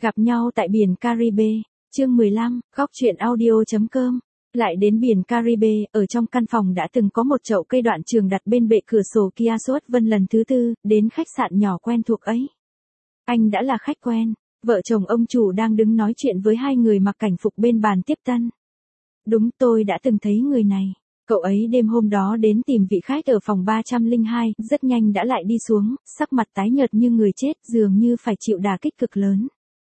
Gặp nhau tại biển Caribe, chương 15, góc truyện audio.com. Lại đến biển Caribe, ở trong căn phòng đã từng có một chậu cây đoạn trường đặt bên bệ cửa sổ kia. Xuất Vân lần thứ tư, đến khách sạn nhỏ quen thuộc ấy. Anh đã là khách quen, vợ chồng ông chủ đang đứng nói chuyện với hai người mặc cảnh phục bên bàn tiếp tân. Đúng, tôi đã từng thấy người này. Cậu ấy đêm hôm đó đến tìm vị khách ở phòng 302, rất nhanh đã lại đi xuống, sắc mặt tái nhợt như người chết, dường như phải chịu đả kích cực lớn.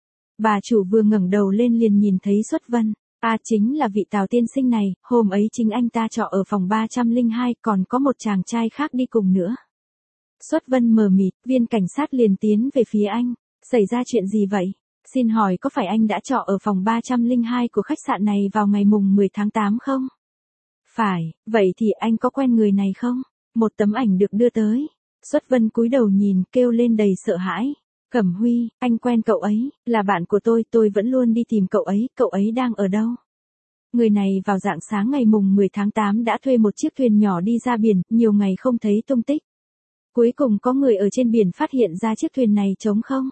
Bà chủ vừa ngẩng đầu lên liền nhìn thấy Xuất Vân. Chính là vị Tào tiên sinh này, hôm ấy chính anh ta trọ ở phòng 302, còn có một chàng trai khác đi cùng nữa. Xuất Vân mờ mịt, viên cảnh sát liền tiến về phía anh. Xảy ra chuyện gì vậy? Xin hỏi có phải anh đã trọ ở phòng 302 của khách sạn này vào ngày mùng 10 tháng 8 không? Phải, vậy thì anh có quen người này không? Một tấm ảnh được đưa tới. Xuất Vân cúi đầu nhìn, kêu lên đầy sợ hãi. Cẩm Huy, anh quen cậu ấy, là bạn của tôi vẫn luôn đi tìm cậu ấy đang ở đâu? Người này vào rạng sáng ngày mùng 10 tháng 8 đã thuê một chiếc thuyền nhỏ đi ra biển, nhiều ngày không thấy tung tích. Cuối cùng có người ở trên biển phát hiện ra chiếc thuyền này trống không.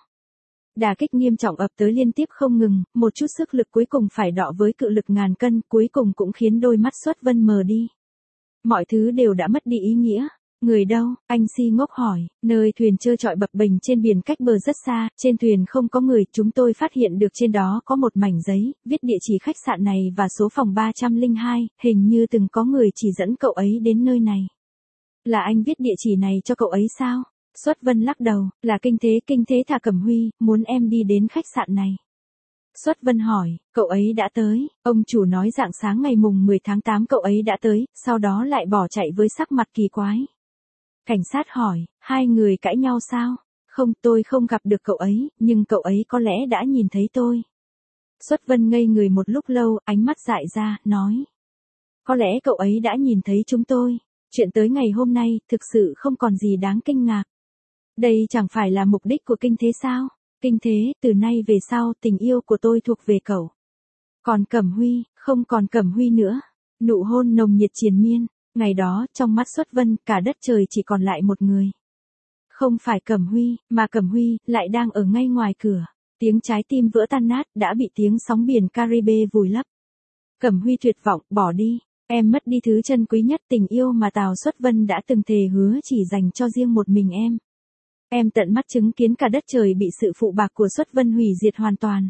Đả kích nghiêm trọng ập tới liên tiếp không ngừng, một chút sức lực cuối cùng phải đọ với cự lực ngàn cân, cuối cùng cũng khiến đôi mắt Xuất Vân mờ đi. Mọi thứ đều đã mất đi ý nghĩa. Người đâu? Anh si ngốc hỏi. Nơi thuyền trơ trọi bập bềnh trên biển cách bờ rất xa, trên thuyền không có người, chúng tôi phát hiện được trên đó có một mảnh giấy, viết địa chỉ khách sạn này và số phòng 302, hình như từng có người chỉ dẫn cậu ấy đến nơi này. Là anh viết địa chỉ này cho cậu ấy sao? Xuất Vân lắc đầu, là kinh thế thà Cẩm Huy, muốn em đi đến khách sạn này. Xuất Vân hỏi, cậu ấy đã tới, ông chủ nói rạng sáng ngày mùng 10 tháng 8 cậu ấy đã tới, sau đó lại bỏ chạy với sắc mặt kỳ quái. Cảnh sát hỏi, hai người cãi nhau sao? Không, tôi không gặp được cậu ấy, nhưng cậu ấy có lẽ đã nhìn thấy tôi. Xuất Vân ngây người một lúc lâu, ánh mắt dại ra, nói. Có lẽ cậu ấy đã nhìn thấy chúng tôi. Chuyện tới ngày hôm nay, thực sự không còn gì đáng kinh ngạc. Đây chẳng phải là mục đích của kinh thế sao? Kinh thế, từ nay về sau tình yêu của tôi thuộc về cậu. Còn Cẩm Huy, không còn Cẩm Huy nữa. Nụ hôn nồng nhiệt triền miên. Ngày đó, trong mắt Xuất Vân, cả đất trời chỉ còn lại một người. Không phải Cẩm Huy, mà Cẩm Huy, lại đang ở ngay ngoài cửa. Tiếng trái tim vỡ tan nát, đã bị tiếng sóng biển Caribe vùi lấp. Cẩm Huy tuyệt vọng, bỏ đi. Em mất đi thứ chân quý nhất, tình yêu mà Tào Xuất Vân đã từng thề hứa chỉ dành cho riêng một mình em. Em tận mắt chứng kiến cả đất trời bị sự phụ bạc của Xuất Vân hủy diệt hoàn toàn.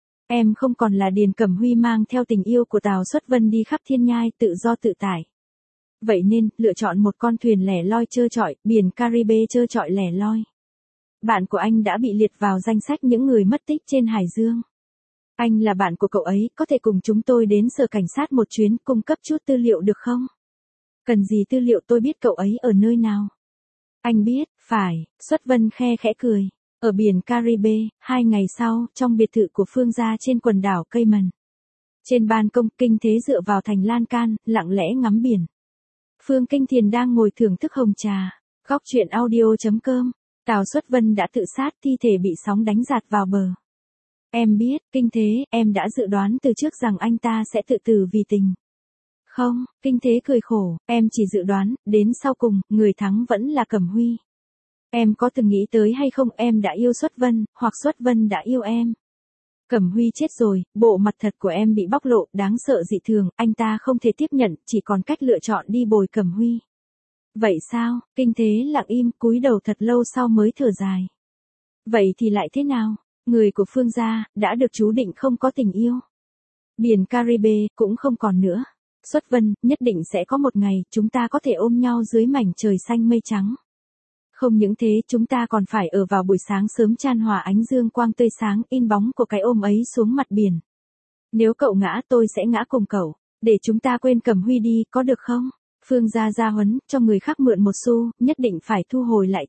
Em không còn là Điền Cẩm Huy mang theo tình yêu của Tào Xuất Vân đi khắp thiên nhai tự do tự tại. Vậy nên, lựa chọn một con thuyền lẻ loi trơ trọi, biển Caribe trơ trọi lẻ loi. Bạn của anh đã bị liệt vào danh sách những người mất tích trên Hải Dương. Anh là bạn của cậu ấy, có thể cùng chúng tôi đến sở cảnh sát một chuyến, cung cấp chút tư liệu được không? Cần gì tư liệu, tôi biết cậu ấy ở nơi nào. Anh biết, phải, Xuất Vân khe khẽ cười. Ở biển Caribe, 2 ngày sau, trong biệt thự của Phương gia trên quần đảo Cayman. Trên ban công, Kinh Thế dựa vào thành lan can, lặng lẽ ngắm biển. Phương Kinh Thiền đang ngồi thưởng thức hồng trà. Góc truyện audio.com. Tào Xuất Vân đã tự sát, thi thể bị sóng đánh giạt vào bờ. Em biết, Kinh Thế, em đã dự đoán từ trước rằng anh ta sẽ tự tử vì tình. Không, Kinh Thế cười khổ, em chỉ dự đoán, đến sau cùng, người thắng vẫn là Cẩm Huy. Em có từng nghĩ tới hay không, em đã yêu Xuất Vân, hoặc Xuất Vân đã yêu em. Cẩm Huy chết rồi, bộ mặt thật của em bị bóc lộ, đáng sợ dị thường, anh ta không thể tiếp nhận, chỉ còn cách lựa chọn đi bồi Cẩm Huy. Vậy sao? Kinh Thế lặng im, cúi đầu thật lâu sau mới thở dài. Vậy thì lại thế nào? Người của Phương gia, đã được chú định không có tình yêu. Biển Caribe, cũng không còn nữa. Xuất Vân, nhất định sẽ có một ngày, chúng ta có thể ôm nhau dưới mảnh trời xanh mây trắng. Không những thế, chúng ta còn phải ở vào buổi sáng sớm chan hòa ánh dương quang tươi sáng, in bóng của cái ôm ấy xuống mặt biển. Nếu cậu ngã, tôi sẽ ngã cùng cậu, để chúng ta quên Cẩm Huy đi, có được không? Phương gia gia huấn, cho người khác mượn một xu, nhất định phải thu hồi lại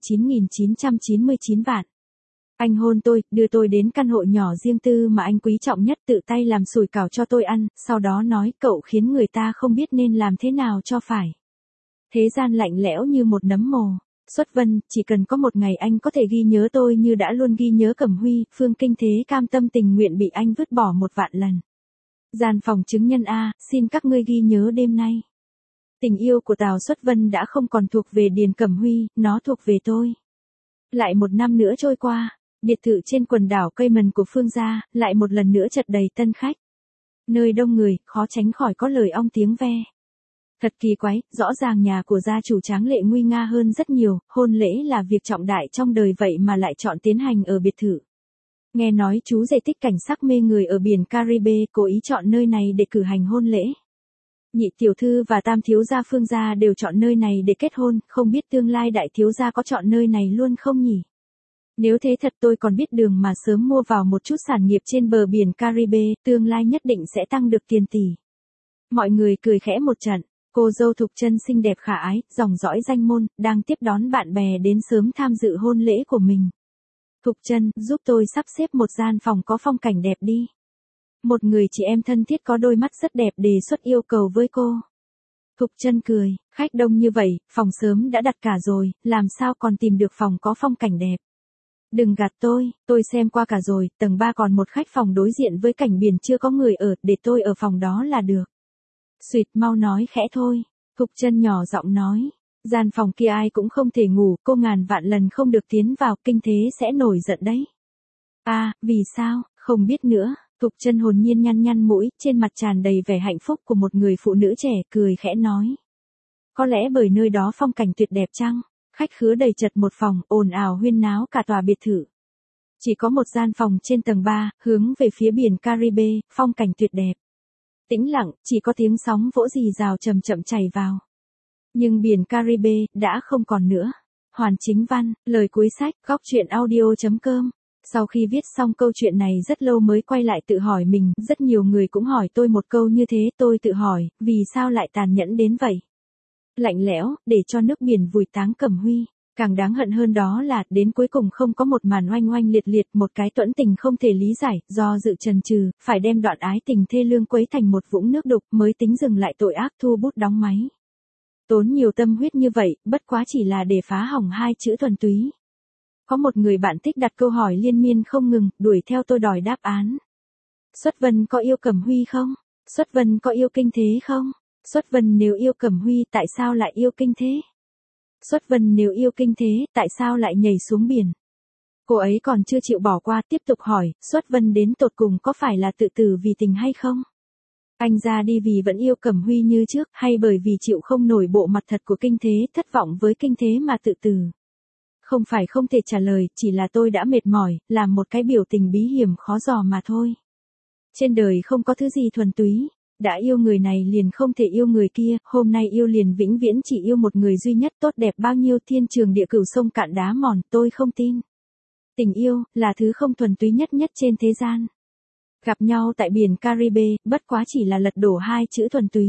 9.999 vạn. Anh hôn tôi, đưa tôi đến căn hộ nhỏ riêng tư mà anh quý trọng nhất, tự tay làm sủi cảo cho tôi ăn, sau đó nói cậu khiến người ta không biết nên làm thế nào cho phải. Thế gian lạnh lẽo như một nấm mồ. Xuất Vân, chỉ cần có một ngày anh có thể ghi nhớ tôi như đã luôn ghi nhớ Cẩm Huy, Phương Kinh Thế cam tâm tình nguyện bị anh vứt bỏ 1.000.000 lần. Gian phòng chứng nhân A, xin các ngươi ghi nhớ đêm nay. Tình yêu của Tào Xuất Vân đã không còn thuộc về Điền Cẩm Huy, nó thuộc về tôi. Lại 1 năm nữa trôi qua. Biệt thự trên quần đảo Cayman của Phương gia, lại một lần nữa chật đầy tân khách. Nơi đông người, khó tránh khỏi có lời ong tiếng ve. Thật kỳ quái, rõ ràng nhà của gia chủ tráng lệ nguy nga hơn rất nhiều, hôn lễ là việc trọng đại trong đời vậy mà lại chọn tiến hành ở biệt thự. Nghe nói chú rể thích cảnh sắc mê người ở biển Caribe cố ý chọn nơi này để cử hành hôn lễ. Nhị tiểu thư và tam thiếu gia Phương gia đều chọn nơi này để kết hôn, không biết tương lai đại thiếu gia có chọn nơi này luôn không nhỉ? Nếu thế thật tôi còn biết đường mà sớm mua vào một chút sản nghiệp trên bờ biển Caribe, tương lai nhất định sẽ tăng được tiền tỷ. Mọi người cười khẽ một trận, cô dâu Thục Chân xinh đẹp khả ái, dòng dõi danh môn, đang tiếp đón bạn bè đến sớm tham dự hôn lễ của mình. Thục Chân, giúp tôi sắp xếp một gian phòng có phong cảnh đẹp đi. Một người chị em thân thiết có đôi mắt rất đẹp đề xuất yêu cầu với cô. Thục Chân cười, khách đông như vậy, phòng sớm đã đặt cả rồi, làm sao còn tìm được phòng có phong cảnh đẹp. Đừng gạt tôi xem qua cả rồi, tầng 3 còn một khách phòng đối diện với cảnh biển chưa có người ở, để tôi ở phòng đó là được. Xuyệt, mau nói khẽ thôi. Thục Chân nhỏ giọng nói. Gian phòng kia ai cũng không thể ngủ, cô ngàn vạn lần không được tiến vào, kinh thế sẽ nổi giận đấy. À, vì sao, không biết nữa. Thục Chân hồn nhiên nhăn nhăn mũi, trên mặt tràn đầy vẻ hạnh phúc của một người phụ nữ trẻ, cười khẽ nói. Có lẽ bởi nơi đó phong cảnh tuyệt đẹp chăng? Khách khứa đầy chật một phòng, ồn ào huyên náo cả tòa biệt thự. Chỉ có một gian phòng trên tầng 3, hướng về phía biển Caribe, phong cảnh tuyệt đẹp. Tĩnh lặng, chỉ có tiếng sóng vỗ rì rào chậm chậm chảy vào. Nhưng biển Caribe đã không còn nữa. Hoàn Chính Văn, lời cuối sách, góc truyện audio.com. Sau khi viết xong câu chuyện này rất lâu mới quay lại tự hỏi mình, rất nhiều người cũng hỏi tôi một câu như thế, tôi tự hỏi, vì sao lại tàn nhẫn đến vậy? Lạnh lẽo, để cho nước biển vùi táng Cẩm Huy. Càng đáng hận hơn đó là, đến cuối cùng không có một màn oanh oanh liệt liệt, một cái tuẫn tình không thể lý giải, do dự chần chừ, phải đem đoạn ái tình thê lương quấy thành một vũng nước đục mới tính dừng lại tội ác thu bút đóng máy. Tốn nhiều tâm huyết như vậy, bất quá chỉ là để phá hỏng hai chữ thuần túy. Có một người bạn thích đặt câu hỏi liên miên không ngừng, đuổi theo tôi đòi đáp án. Xuất Vân có yêu Cẩm Huy không? Xuất Vân có yêu Kinh Thế không? Xuất Vân nếu yêu Cẩm Huy tại sao lại yêu Kinh Thế? Xuất Vân nếu yêu Kinh Thế tại sao lại nhảy xuống biển? Cô ấy còn chưa chịu bỏ qua, tiếp tục hỏi, Xuất Vân đến tột cùng có phải là tự tử vì tình hay không? Anh ra đi vì vẫn yêu Cẩm Huy như trước, hay bởi vì chịu không nổi bộ mặt thật của Kinh Thế, thất vọng với Kinh Thế mà tự tử? Không phải không thể trả lời, chỉ là tôi đã mệt mỏi, làm một cái biểu tình bí hiểm khó dò mà thôi. Trên đời không có thứ gì thuần túy, đã yêu người này liền không thể yêu người kia, hôm nay yêu liền vĩnh viễn chỉ yêu một người duy nhất, tốt đẹp bao nhiêu thiên trường địa cửu sông cạn đá mòn, tôi không tin. Tình yêu, là thứ không thuần túy nhất nhất trên thế gian. Gặp nhau tại biển Caribe, bất quá chỉ là lật đổ hai chữ thuần túy.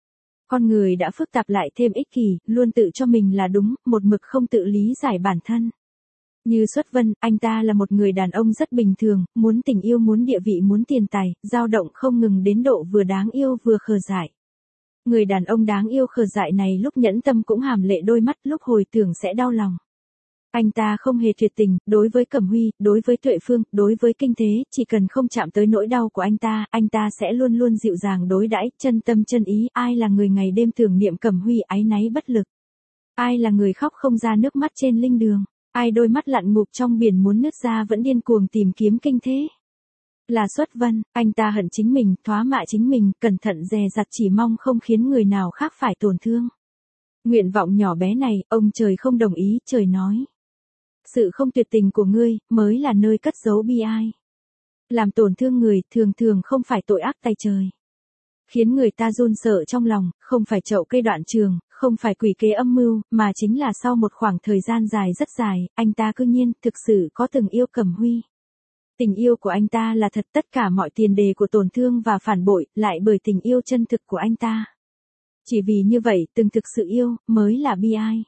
Con người đã phức tạp lại thêm ích kỷ, luôn tự cho mình là đúng, một mực không tự lý giải bản thân. Như Xuất Vân, anh ta là một người đàn ông rất bình thường, muốn tình yêu muốn địa vị muốn tiền tài, dao động không ngừng đến độ vừa đáng yêu vừa khờ dại. Người đàn ông đáng yêu khờ dại này lúc nhẫn tâm cũng hàm lệ đôi mắt, lúc hồi tưởng sẽ đau lòng. Anh ta không hề tuyệt tình, đối với Cẩm Huy, đối với Tuệ Phương, đối với Kinh Thế, chỉ cần không chạm tới nỗi đau của anh ta sẽ luôn luôn dịu dàng đối đãi, chân tâm chân ý. Ai là người ngày đêm tưởng niệm Cẩm Huy áy náy bất lực? Ai là người khóc không ra nước mắt trên linh đường? Ai đôi mắt lặn ngụp trong biển muốn nứt ra vẫn điên cuồng tìm kiếm Kinh Thế? Là Xuất Vân, anh ta hận chính mình, thoá mạ chính mình, cẩn thận dè dặt chỉ mong không khiến người nào khác phải tổn thương. Nguyện vọng nhỏ bé này, ông trời không đồng ý, trời nói. Sự không tuyệt tình của ngươi, mới là nơi cất giấu bi ai. Làm tổn thương người, thường thường không phải tội ác tay trời. Khiến người ta run sợ trong lòng, không phải chậu cây đoạn trường, không phải quỷ kế âm mưu, mà chính là sau một khoảng thời gian dài rất dài, anh ta cư nhiên, thực sự có từng yêu Cẩm Huy. Tình yêu của anh ta là thật, tất cả mọi tiền đề của tổn thương và phản bội, lại bởi tình yêu chân thực của anh ta. Chỉ vì như vậy, từng thực sự yêu, mới là bi ai.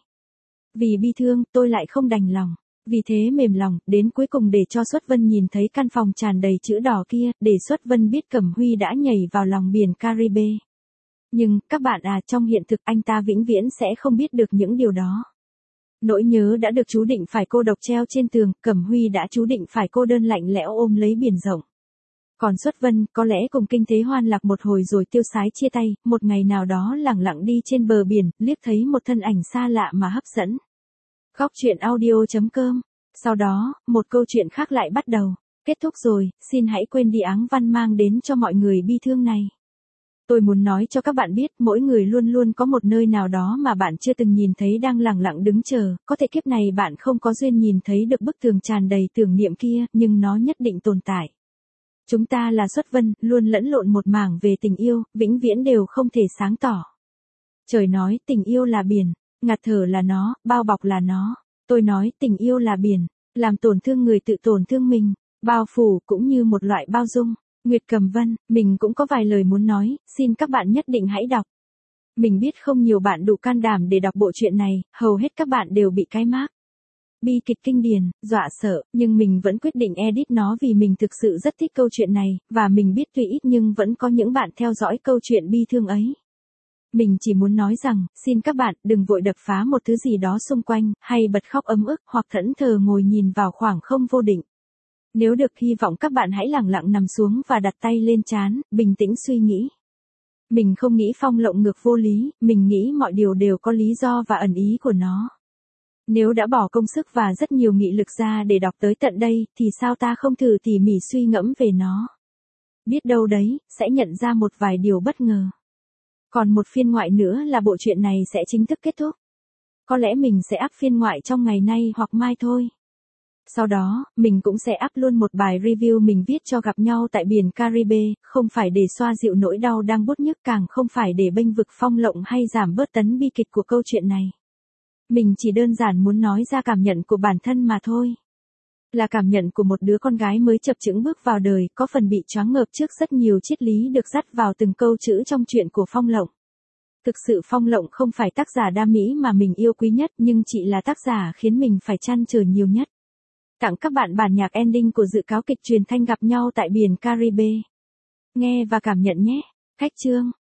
Vì bi thương, tôi lại không đành lòng. Vì thế mềm lòng, đến cuối cùng để cho Xuất Vân nhìn thấy căn phòng tràn đầy chữ đỏ kia, để Xuất Vân biết Cẩm Huy đã nhảy vào lòng biển Caribe. Nhưng, các bạn à, trong hiện thực anh ta vĩnh viễn sẽ không biết được những điều đó. Nỗi nhớ đã được chú định phải cô độc treo trên tường, Cẩm Huy đã chú định phải cô đơn lạnh lẽo ôm lấy biển rộng. Còn Xuất Vân, có lẽ cùng Kinh Thế hoan lạc một hồi rồi tiêu sái chia tay, một ngày nào đó lẳng lặng đi trên bờ biển, liếc thấy một thân ảnh xa lạ mà hấp dẫn. Góc truyện audio.com Sau đó, một câu chuyện khác lại bắt đầu. Kết thúc rồi, xin hãy quên đi áng văn mang đến cho mọi người bi thương này. Tôi muốn nói cho các bạn biết, mỗi người luôn luôn có một nơi nào đó mà bạn chưa từng nhìn thấy đang lặng lặng đứng chờ, có thể kiếp này bạn không có duyên nhìn thấy được bức tường tràn đầy tưởng niệm kia, nhưng nó nhất định tồn tại. Chúng ta là xuất vân, luôn lẫn lộn một mảng về tình yêu, vĩnh viễn đều không thể sáng tỏ. Trời nói tình yêu là biển, ngạt thở là nó, bao bọc là nó. Tôi nói tình yêu là biển, làm tổn thương người tự tổn thương mình, bao phủ cũng như một loại bao dung. Nguyệt Cầm Vân, mình cũng có vài lời muốn nói, xin các bạn nhất định hãy đọc. Mình biết không nhiều bạn đủ can đảm để đọc bộ truyện này, hầu hết các bạn đều bị cái mác bi kịch kinh điển, dọa sợ, nhưng mình vẫn quyết định edit nó vì mình thực sự rất thích câu chuyện này, và mình biết tuy ít nhưng vẫn có những bạn theo dõi câu chuyện bi thương ấy. Mình chỉ muốn nói rằng, xin các bạn đừng vội đập phá một thứ gì đó xung quanh, hay bật khóc ấm ức, hoặc thẫn thờ ngồi nhìn vào khoảng không vô định. Nếu được, hy vọng các bạn hãy lặng lặng nằm xuống và đặt tay lên trán, bình tĩnh suy nghĩ. Mình không nghĩ Phong Lộng ngược vô lý, mình nghĩ mọi điều đều có lý do và ẩn ý của nó. Nếu đã bỏ công sức và rất nhiều nghị lực ra để đọc tới tận đây, thì sao ta không thử tỉ mỉ suy ngẫm về nó? Biết đâu đấy, sẽ nhận ra một vài điều bất ngờ. Còn một phiên ngoại nữa là bộ truyện này sẽ chính thức kết thúc. Có lẽ mình sẽ up phiên ngoại trong ngày nay hoặc mai thôi. Sau đó, mình cũng sẽ up luôn một bài review mình viết cho Gặp Nhau tại Biển Caribe, không phải để xoa dịu nỗi đau đang buốt nhức, càng không phải để bênh vực Phong Lộng hay giảm bớt tấn bi kịch của câu chuyện này. Mình chỉ đơn giản muốn nói ra cảm nhận của bản thân mà thôi. Là cảm nhận của một đứa con gái mới chập chững bước vào đời, có phần bị choáng ngợp trước rất nhiều triết lý được dắt vào từng câu chữ trong truyện của Phong Lộng. Thực sự Phong Lộng không phải tác giả đam mỹ mà mình yêu quý nhất, nhưng chị là tác giả khiến mình phải trăn trở nhiều nhất. Tặng các bạn bản nhạc ending của dự cáo kịch truyền thanh Gặp Nhau tại Biển Caribe. Nghe và cảm nhận nhé. Cách chương